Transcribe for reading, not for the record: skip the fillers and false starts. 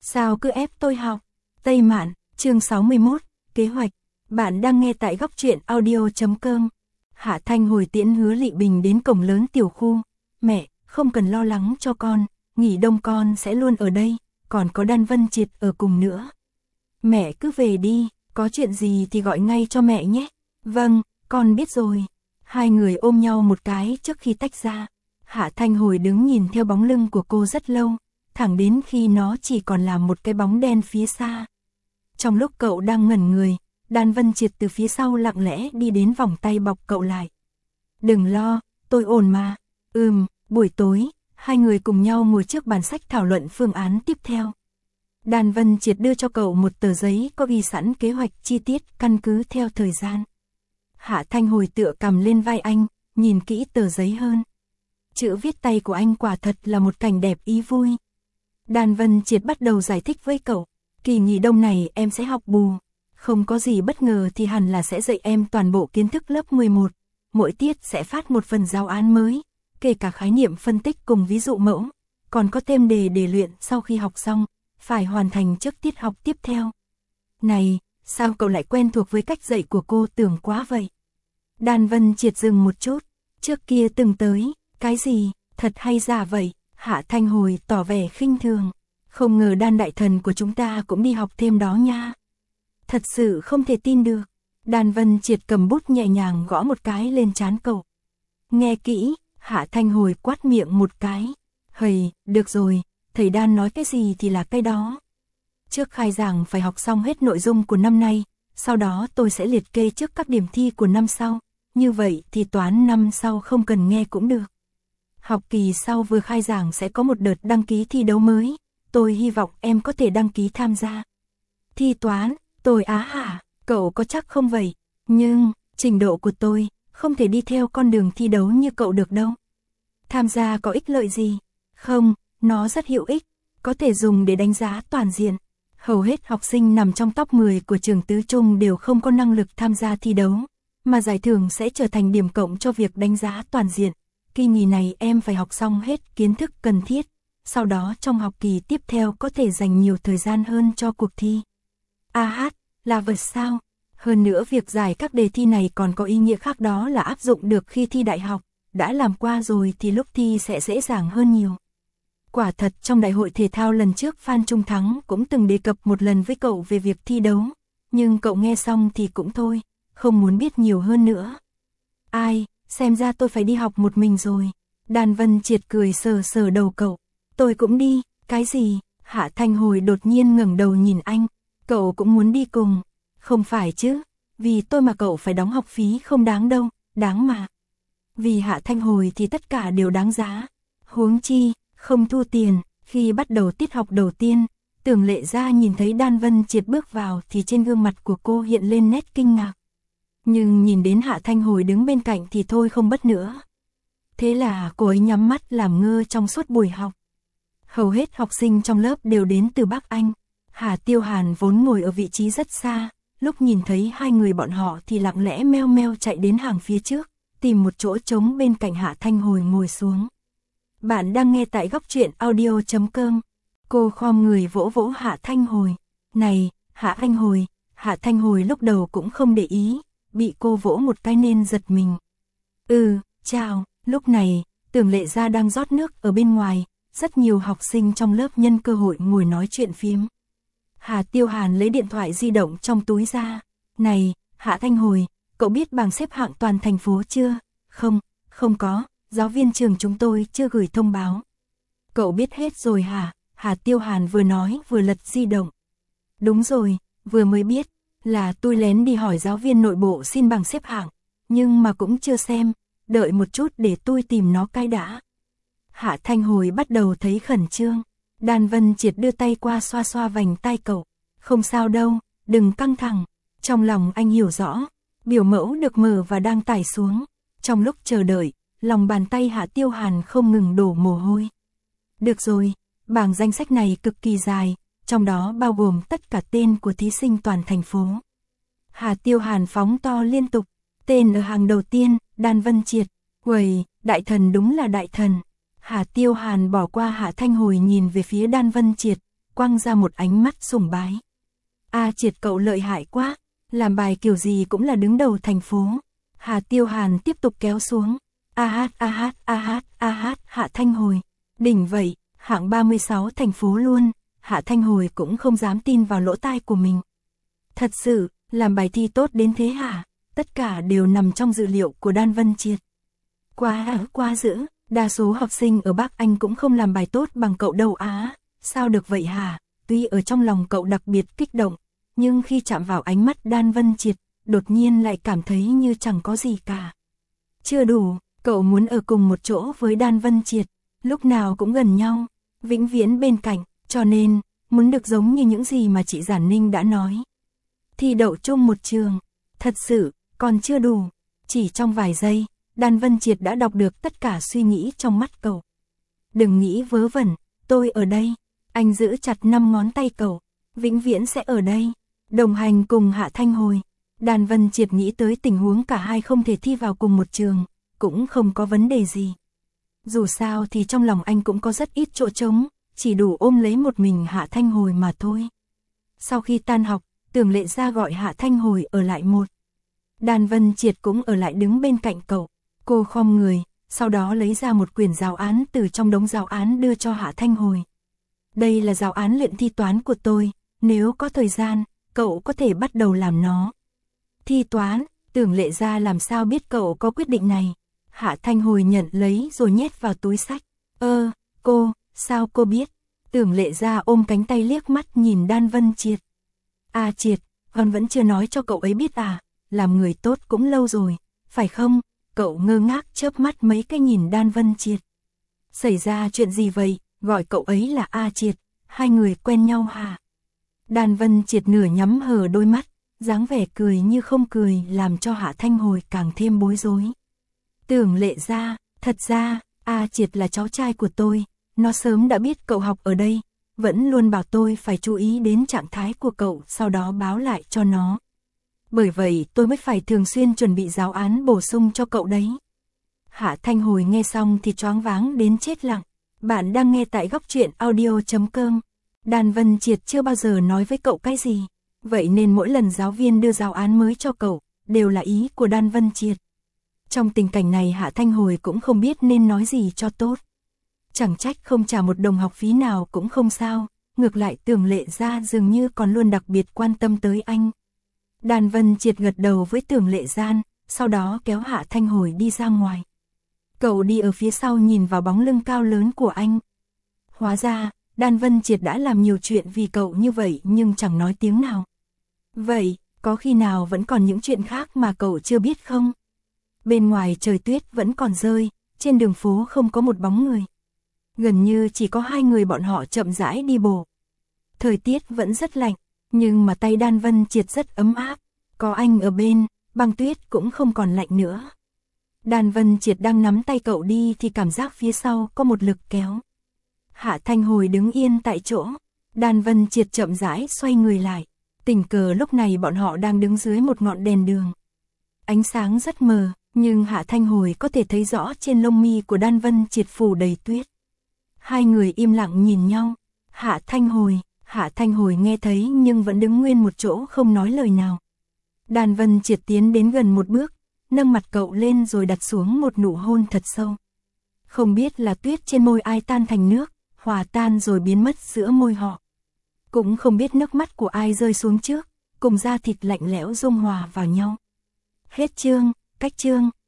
Sao cứ ép tôi học? Tây Mạn, chương 61, kế hoạch. Bạn đang nghe tại góc truyện audio.com. Hạ Thanh hồi tiễn Hứa Lị Bình đến cổng lớn tiểu khu. Mẹ, không cần lo lắng cho con, nghỉ đông con sẽ luôn ở đây, còn có Đan Vân Triệt ở cùng nữa. Mẹ cứ về đi, có chuyện gì thì gọi ngay cho mẹ nhé. Vâng, con biết rồi. Hai người ôm nhau một cái trước khi tách ra. Hạ Thanh hồi đứng nhìn theo bóng lưng của cô rất lâu, thẳng đến khi nó chỉ còn là một cái bóng đen phía xa. Trong lúc cậu đang ngẩn người, Đan Vân Triệt từ phía sau lặng lẽ đi đến vòng tay bọc cậu lại. Đừng lo, tôi ổn mà. Buổi tối, hai người cùng nhau ngồi trước bàn sách thảo luận phương án tiếp theo. Đan Vân Triệt đưa cho cậu một tờ giấy có ghi sẵn kế hoạch chi tiết căn cứ theo thời gian. Hạ Thanh hồi tựa cầm lên vai anh, nhìn kỹ tờ giấy hơn. Chữ viết tay của anh quả thật là một cảnh đẹp ý vui. Đan Vân Triệt bắt đầu giải thích với cậu, kỳ nghỉ đông này em sẽ học bù. Không có gì bất ngờ thì hẳn là sẽ dạy em toàn bộ kiến thức lớp 11. Mỗi tiết sẽ phát một phần giáo án mới, kể cả khái niệm phân tích cùng ví dụ mẫu. Còn có thêm đề để luyện sau khi học xong, phải hoàn thành trước tiết học tiếp theo. Này, sao cậu lại quen thuộc với cách dạy của cô tưởng quá vậy? Đan Vân Triệt dừng một chút, trước kia từng tới, cái gì, thật hay giả vậy? Hạ Thanh hồi tỏ vẻ khinh thường, không ngờ Đan đại thần của chúng ta cũng đi học thêm đó nha. Thật sự không thể tin được. Đan Vân Triệt cầm bút nhẹ nhàng gõ một cái lên trán cậu. Nghe kỹ, Hạ Thanh hồi quát miệng một cái. Hầy, được rồi, thầy Đan nói cái gì thì là cái đó. Trước khai giảng phải học xong hết nội dung của năm nay, sau đó tôi sẽ liệt kê trước các điểm thi của năm sau. Như vậy thì toán năm sau không cần nghe cũng được. Học kỳ sau vừa khai giảng sẽ có một đợt đăng ký thi đấu mới. Tôi hy vọng em có thể đăng ký tham gia. Thi toán, tôi á hả, cậu có chắc không vậy? Nhưng, trình độ của tôi, không thể đi theo con đường thi đấu như cậu được đâu. Tham gia có ích lợi gì? Không, nó rất hữu ích, có thể dùng để đánh giá toàn diện. Hầu hết học sinh nằm trong top 10 của trường tứ trung đều không có năng lực tham gia thi đấu, mà giải thưởng sẽ trở thành điểm cộng cho việc đánh giá toàn diện. Kỳ nghỉ này em phải học xong hết kiến thức cần thiết, sau đó trong học kỳ tiếp theo có thể dành nhiều thời gian hơn cho cuộc thi. Là vật sao? Hơn nữa việc giải các đề thi này còn có ý nghĩa khác, đó là áp dụng được khi thi đại học, đã làm qua rồi thì lúc thi sẽ dễ dàng hơn nhiều. Quả thật trong đại hội thể thao lần trước Phan Trung Thắng cũng từng đề cập một lần với cậu về việc thi đấu, nhưng cậu nghe xong thì cũng thôi, không muốn biết nhiều hơn nữa. Ai, xem ra tôi phải đi học một mình rồi. Đan Vân Triệt cười sờ sờ đầu cậu. Tôi cũng đi, cái gì? Hạ Thanh hồi đột nhiên ngẩng đầu nhìn anh. Cậu cũng muốn đi cùng? Không phải chứ, vì tôi mà cậu phải đóng học phí không đáng đâu, đáng mà. Vì Hạ Thanh hồi thì tất cả đều đáng giá. Huống chi, không thu tiền. Khi bắt đầu tiết học đầu tiên, Tưởng Lệ Gia nhìn thấy Đan Vân Triệt bước vào thì trên gương mặt của cô hiện lên nét kinh ngạc. Nhưng nhìn đến Hạ Thanh hồi đứng bên cạnh thì thôi không bất nữa. Thế là cô ấy nhắm mắt làm ngơ trong suốt buổi học. Hầu hết học sinh trong lớp đều đến từ Bắc Anh. Hà Tiêu Hàn vốn ngồi ở vị trí rất xa, lúc nhìn thấy hai người bọn họ thì lặng lẽ meo meo chạy đến hàng phía trước, tìm một chỗ trống bên cạnh Hạ Thanh hồi ngồi xuống. Bạn đang nghe tại góc truyện audio.com. Cô khom người vỗ vỗ Hạ Thanh hồi. Này, Hạ Thanh hồi lúc đầu cũng không để ý, bị cô vỗ một cái nên giật mình. Chào, lúc này, Tưởng Lệ Gia đang rót nước ở bên ngoài, rất nhiều học sinh trong lớp nhân cơ hội ngồi nói chuyện phiếm. Hà Tiêu Hàn lấy điện thoại di động trong túi ra. Này, Hạ Thanh hồi, cậu biết bảng xếp hạng toàn thành phố chưa? Không có, giáo viên trường chúng tôi chưa gửi thông báo. Cậu biết hết rồi hả? Hà Tiêu Hàn vừa nói vừa lật di động. Đúng rồi, vừa mới biết, là tôi lén đi hỏi giáo viên nội bộ xin bảng xếp hạng, nhưng mà cũng chưa xem, đợi một chút để tôi tìm nó cái đã. Hạ Thanh hồi bắt đầu thấy khẩn trương. Đan Vân Triệt đưa tay qua xoa xoa vành tai cậu. Không sao đâu, đừng căng thẳng. Trong lòng anh hiểu rõ, biểu mẫu được mở và đang tải xuống. Trong lúc chờ đợi, lòng bàn tay Hạ Tiêu Hàn không ngừng đổ mồ hôi. Được rồi, bảng danh sách này cực kỳ dài, trong đó bao gồm tất cả tên của thí sinh toàn thành phố. Hạ Tiêu Hàn phóng to liên tục. Tên ở hàng đầu tiên, Đan Vân Triệt. Uầy, đại thần đúng là đại thần. Hạ Tiêu Hàn bỏ qua Hạ Thanh hồi nhìn về phía Đan Vân Triệt, quăng ra một ánh mắt sùng bái. A Triệt cậu lợi hại quá, làm bài kiểu gì cũng là đứng đầu thành phố. Hà Tiêu Hàn tiếp tục kéo xuống. A hát, Hạ Thanh Hồi. Đỉnh vậy, hạng 36 thành phố luôn. Hạ Thanh Hồi cũng không dám tin vào lỗ tai của mình. Thật sự, làm bài thi tốt đến thế hả? Tất cả đều nằm trong dự liệu của Đan Vân Triệt. Quá dữ, đa số học sinh ở Bắc Anh cũng không làm bài tốt bằng cậu đâu á. Sao được vậy hả? Tuy ở trong lòng cậu đặc biệt kích động, nhưng khi chạm vào ánh mắt Đan Vân Triệt, đột nhiên lại cảm thấy như chẳng có gì cả. Chưa đủ, cậu muốn ở cùng một chỗ với Đan Vân Triệt, lúc nào cũng gần nhau, vĩnh viễn bên cạnh, cho nên, muốn được giống như những gì mà chị Giản Ninh đã nói. Thi đậu chung một trường, thật sự, còn chưa đủ. Chỉ trong vài giây, Đan Vân Triệt đã đọc được tất cả suy nghĩ trong mắt cậu. Đừng nghĩ vớ vẩn, tôi ở đây. Anh giữ chặt 5 ngón tay cậu, vĩnh viễn sẽ ở đây, đồng hành cùng Hạ Thanh Hồi. Đan Vân Triệt nghĩ tới tình huống cả hai không thể thi vào cùng một trường, cũng không có vấn đề gì. Dù sao thì trong lòng anh cũng có rất ít chỗ trống, chỉ đủ ôm lấy một mình Hạ Thanh Hồi mà thôi. Sau khi tan học, Tưởng Lệ Gia gọi Hạ Thanh Hồi ở lại một. Đan Vân Triệt cũng ở lại đứng bên cạnh cậu. Cô khom người, sau đó lấy ra một quyển giáo án từ trong đống giáo án đưa cho Hạ Thanh Hồi. Đây là giáo án luyện thi toán của tôi, nếu có thời gian, cậu có thể bắt đầu làm nó. Thi toán, Tưởng Lệ Gia làm sao biết cậu có quyết định này? Hạ Thanh Hồi nhận lấy rồi nhét vào túi sách. Cô, sao cô biết? Tưởng Lệ Gia ôm cánh tay liếc mắt nhìn Đan Vân Triệt. A Triệt, con vẫn chưa nói cho cậu ấy biết à? Làm người tốt cũng lâu rồi, phải không? Cậu ngơ ngác chớp mắt mấy cái nhìn Đan Vân Triệt. Xảy ra chuyện gì vậy? Gọi cậu ấy là A Triệt, hai người quen nhau hả? Đan Vân Triệt nửa nhắm hờ đôi mắt, dáng vẻ cười như không cười làm cho Hạ Thanh Hồi càng thêm bối rối. Tưởng Lệ Gia, thật ra, A Triệt là cháu trai của tôi, nó sớm đã biết cậu học ở đây, vẫn luôn bảo tôi phải chú ý đến trạng thái của cậu, sau đó báo lại cho nó. Bởi vậy tôi mới phải thường xuyên chuẩn bị giáo án bổ sung cho cậu đấy. Hạ Thanh Hồi nghe xong thì choáng váng đến chết lặng. Bạn đang nghe tại Góc Truyện Audio.com. Đan Vân Triệt chưa bao giờ nói với cậu cái gì, vậy nên mỗi lần giáo viên đưa giáo án mới cho cậu, đều là ý của Đan Vân Triệt. Trong tình cảnh này Hạ Thanh Hồi cũng không biết nên nói gì cho tốt. Chẳng trách không trả một đồng học phí nào cũng không sao, ngược lại Tưởng Lệ Gia dường như còn luôn đặc biệt quan tâm tới anh. Đan Vân Triệt gật đầu với Tưởng Lệ Gian, sau đó kéo Hạ Thanh Hồi đi ra ngoài. Cậu đi ở phía sau nhìn vào bóng lưng cao lớn của anh. Hóa ra, Đan Vân Triệt đã làm nhiều chuyện vì cậu như vậy nhưng chẳng nói tiếng nào. Vậy, có khi nào vẫn còn những chuyện khác mà cậu chưa biết không? Bên ngoài trời tuyết vẫn còn rơi, trên đường phố không có một bóng người. Gần như chỉ có hai người bọn họ chậm rãi đi bộ. Thời tiết vẫn rất lạnh, nhưng mà tay Đan Vân Triệt rất ấm áp. Có anh ở bên, băng tuyết cũng không còn lạnh nữa. Đan Vân Triệt đang nắm tay cậu đi thì cảm giác phía sau có một lực kéo. Hạ Thanh Hồi đứng yên tại chỗ. Đan Vân Triệt chậm rãi xoay người lại. Tình cờ lúc này bọn họ đang đứng dưới một ngọn đèn đường. Ánh sáng rất mờ, nhưng Hạ Thanh Hồi có thể thấy rõ trên lông mi của Đan Vân Triệt phủ đầy tuyết. Hai người im lặng nhìn nhau. Hạ Thanh Hồi nghe thấy nhưng vẫn đứng nguyên một chỗ không nói lời nào. Đan Vân Triệt tiến đến gần một bước, nâng mặt cậu lên rồi đặt xuống một nụ hôn thật sâu. Không biết là tuyết trên môi ai tan thành nước, hòa tan rồi biến mất giữa môi họ. Cũng không biết nước mắt của ai rơi xuống trước, cùng da thịt lạnh lẽo dung hòa vào nhau. Hết chương, cách chương.